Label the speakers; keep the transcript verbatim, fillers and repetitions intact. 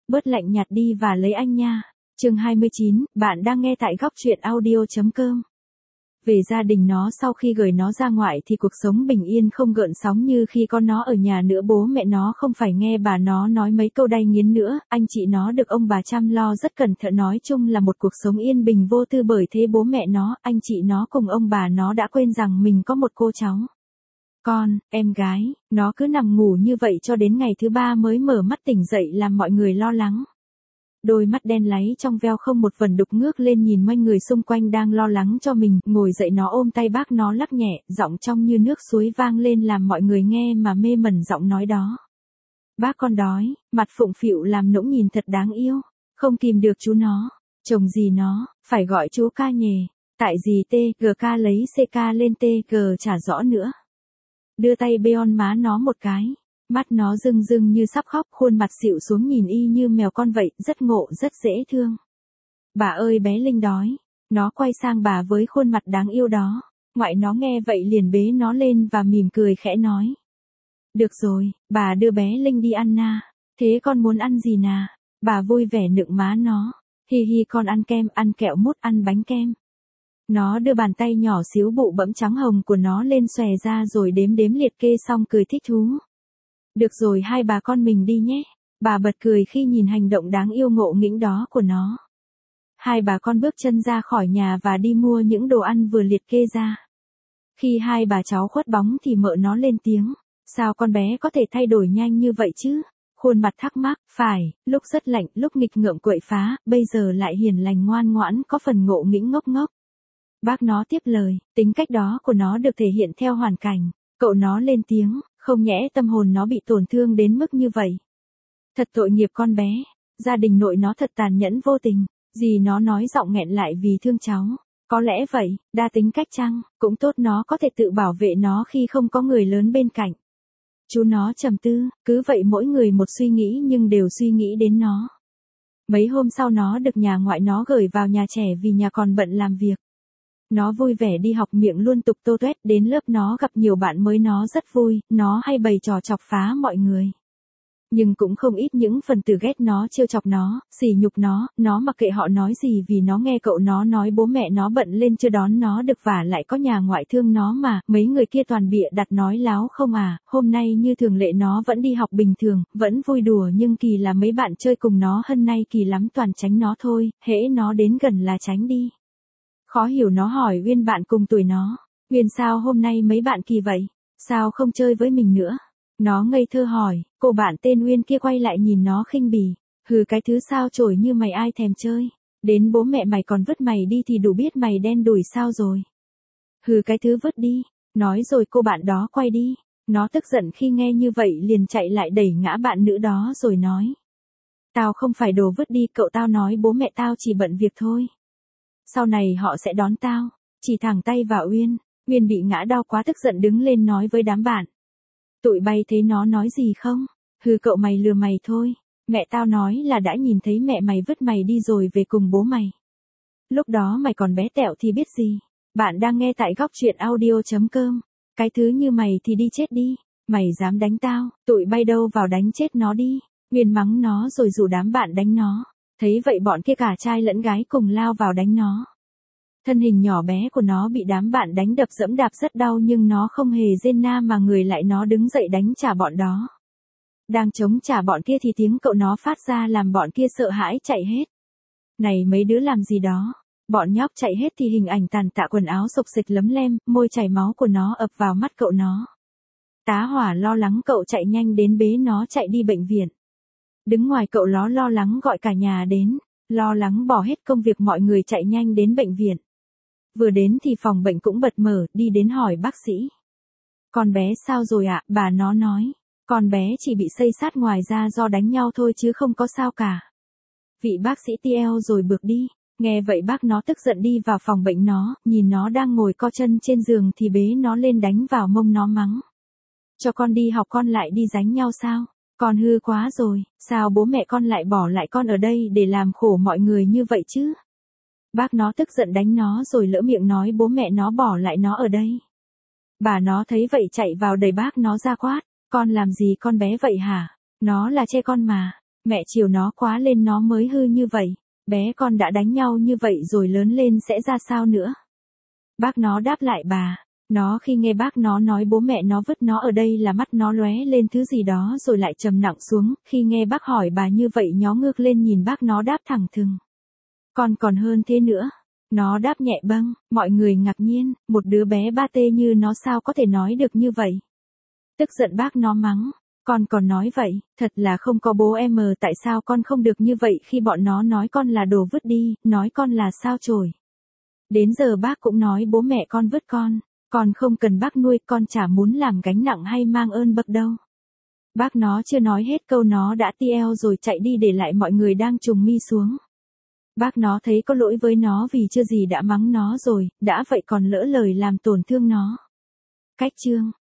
Speaker 1: bớt lạnh nhạt đi và lấy anh nha. Chương hai mươi chín, bạn đang nghe tại góc truyện audio.com. Về gia đình nó, sau khi gửi nó ra ngoại thì cuộc sống bình yên không gợn sóng như khi con nó ở nhà nữa. Bố mẹ nó không phải nghe bà nó nói mấy câu đay nghiến nữa, anh chị nó được ông bà chăm lo rất cẩn thận, nói chung là một cuộc sống yên bình vô tư. Bởi thế bố mẹ nó, anh chị nó cùng ông bà nó đã quên rằng mình có một cô cháu con, em gái. Nó cứ nằm ngủ như vậy cho đến ngày thứ ba mới mở mắt tỉnh dậy làm mọi người lo lắng. Đôi mắt đen láy trong veo không một vần đục ngước lên nhìn quanh người xung quanh đang lo lắng cho mình. Ngồi dậy nó ôm tay bác nó lắc nhẹ, giọng trong như nước suối vang lên làm mọi người nghe mà mê mẩn giọng nói đó. Bác con đói, mặt phụng phịu làm nũng nhìn thật đáng yêu. Không kìm được chú nó, chồng gì nó, phải gọi chú ca nhề. Tại gì tê, gờ ca lấy xê ca lên tê, gờ chả rõ nữa. Đưa tay beon má nó một cái. Mắt nó rưng rưng như sắp khóc, khuôn mặt xịu xuống nhìn y như mèo con vậy, rất ngộ, rất dễ thương. Bà ơi bé Linh đói. Nó quay sang bà với khuôn mặt đáng yêu đó. Ngoại nó nghe vậy liền bế nó lên và mỉm cười khẽ nói. Được rồi, bà đưa bé Linh đi ăn na. Thế con muốn ăn gì nà? Bà vui vẻ nựng má nó. Hi hi, con ăn kem, ăn kẹo mút, ăn bánh kem. Nó đưa bàn tay nhỏ xíu bụ bẫm trắng hồng của nó lên xòe ra rồi đếm đếm liệt kê xong cười thích thú. Được rồi, hai bà con mình đi nhé. Bà bật cười khi nhìn hành động đáng yêu ngộ nghĩnh đó của nó. Hai bà con bước chân ra khỏi nhà và đi mua những đồ ăn vừa liệt kê ra. Khi hai bà cháu khuất bóng thì mợ nó lên tiếng. Sao con bé có thể thay đổi nhanh như vậy chứ? Khuôn mặt thắc mắc, phải, lúc rất lạnh, lúc nghịch ngợm quậy phá, bây giờ lại hiền lành ngoan ngoãn, có phần ngộ nghĩnh ngốc ngốc. Bác nó tiếp lời, tính cách đó của nó được thể hiện theo hoàn cảnh. Cậu nó lên tiếng, không nhẽ tâm hồn nó bị tổn thương đến mức như vậy. Thật tội nghiệp con bé, gia đình nội nó thật tàn nhẫn vô tình. Dì nó nói giọng nghẹn lại vì thương cháu. Có lẽ vậy, đa tính cách chăng, cũng tốt nó có thể tự bảo vệ nó khi không có người lớn bên cạnh. Chú nó trầm tư, cứ vậy mỗi người một suy nghĩ nhưng đều suy nghĩ đến nó. Mấy hôm sau nó được nhà ngoại nó gửi vào nhà trẻ vì nhà còn bận làm việc. Nó vui vẻ đi học, miệng luôn tục tô toét, đến lớp nó gặp nhiều bạn mới nó rất vui, nó hay bày trò chọc phá mọi người. Nhưng cũng không ít những phần tử ghét nó, trêu chọc nó, sỉ nhục nó, nó mặc kệ họ nói gì vì nó nghe cậu nó nói bố mẹ nó bận lên chưa đón nó được và lại có nhà ngoại thương nó mà, mấy người kia toàn bịa đặt nói láo không à. Hôm nay như thường lệ nó vẫn đi học bình thường, vẫn vui đùa nhưng kỳ là mấy bạn chơi cùng nó hôm nay kỳ lắm toàn tránh nó thôi, hễ nó đến gần là tránh đi. Khó hiểu nó hỏi Uyên bạn cùng tuổi nó, Uyên sao hôm nay mấy bạn kỳ vậy, sao không chơi với mình nữa? Nó ngây thơ hỏi, cô bạn tên Uyên kia quay lại nhìn nó khinh bỉ, hừ cái thứ sao chổi như mày ai thèm chơi, đến bố mẹ mày còn vứt mày đi thì đủ biết mày đen đủi sao rồi. Hừ cái thứ vứt đi, nói rồi cô bạn đó quay đi, nó tức giận khi nghe như vậy liền chạy lại đẩy ngã bạn nữ đó rồi nói. Tao không phải đồ vứt đi, cậu tao nói bố mẹ tao chỉ bận việc thôi. Sau này họ sẽ đón tao, chỉ thẳng tay vào Uyên, Uyên bị ngã đau quá tức giận đứng lên nói với đám bạn. Tụi bay thấy nó nói gì không? Hừ cậu mày lừa mày thôi, mẹ tao nói là đã nhìn thấy mẹ mày vứt mày đi rồi về cùng bố mày. Lúc đó mày còn bé tẹo thì biết gì. Bạn đang nghe tại góc truyện audio.com. Cái thứ như mày thì đi chết đi, mày dám đánh tao, tụi bay đâu vào đánh chết nó đi. Uyên mắng nó rồi rủ đám bạn đánh nó. Thấy vậy bọn kia cả trai lẫn gái cùng lao vào đánh nó. Thân hình nhỏ bé của nó bị đám bạn đánh đập dẫm đạp rất đau nhưng nó không hề rên na mà người lại nó đứng dậy đánh trả bọn đó. Đang chống trả bọn kia thì tiếng cậu nó phát ra làm bọn kia sợ hãi chạy hết. Này mấy đứa làm gì đó? Bọn nhóc chạy hết thì hình ảnh tàn tạ quần áo sộc sịch lấm lem, môi chảy máu của nó ập vào mắt cậu nó. Tá hỏa lo lắng cậu chạy nhanh đến bế nó chạy đi bệnh viện. Đứng ngoài cậu nó lo lắng gọi cả nhà đến, lo lắng bỏ hết công việc mọi người chạy nhanh đến bệnh viện. Vừa đến thì phòng bệnh cũng bật mở, đi đến hỏi bác sĩ. Con bé sao rồi ạ? Bà nó nói. Con bé chỉ bị xây xát ngoài ra do đánh nhau thôi chứ không có sao cả. Vị bác sĩ tiêu rồi bước đi. Nghe vậy bác nó tức giận đi vào phòng bệnh nó, nhìn nó đang ngồi co chân trên giường thì bế nó lên đánh vào mông nó mắng. Cho con đi học con lại đi đánh nhau sao? Con hư quá rồi, sao bố mẹ con lại bỏ lại con ở đây để làm khổ mọi người như vậy chứ? Bác nó tức giận đánh nó rồi lỡ miệng nói bố mẹ nó bỏ lại nó ở đây. Bà nó thấy vậy chạy vào đẩy bác nó ra quát, con làm gì con bé vậy hả? Nó là che con mà. Mẹ chiều nó quá lên nó mới hư như vậy. Bé con đã đánh nhau như vậy rồi lớn lên sẽ ra sao nữa? Bác nó đáp lại bà. Nó khi nghe bác nó nói bố mẹ nó vứt nó ở đây là mắt nó lóe lên thứ gì đó rồi lại trầm nặng xuống. Khi nghe bác hỏi bà như vậy nhó ngước lên nhìn bác nó đáp thẳng thừng. Con còn hơn thế nữa. Nó đáp nhẹ bâng, mọi người ngạc nhiên, một đứa bé ba tê như nó sao có thể nói được như vậy. Tức giận bác nó mắng, con còn nói vậy, thật là không có bố em mờ tại sao con không được như vậy khi bọn nó nói con là đồ vứt đi, nói con là sao chổi. Đến giờ bác cũng nói bố mẹ con vứt con, con không cần bác nuôi, con chả muốn làm gánh nặng hay mang ơn bậc đâu. Bác nó chưa nói hết câu nó đã ti eo rồi chạy đi để lại mọi người đang trùng mi xuống. Bác nó thấy có lỗi với nó vì chưa gì đã mắng nó rồi, đã vậy còn lỡ lời làm tổn thương nó. Cách chương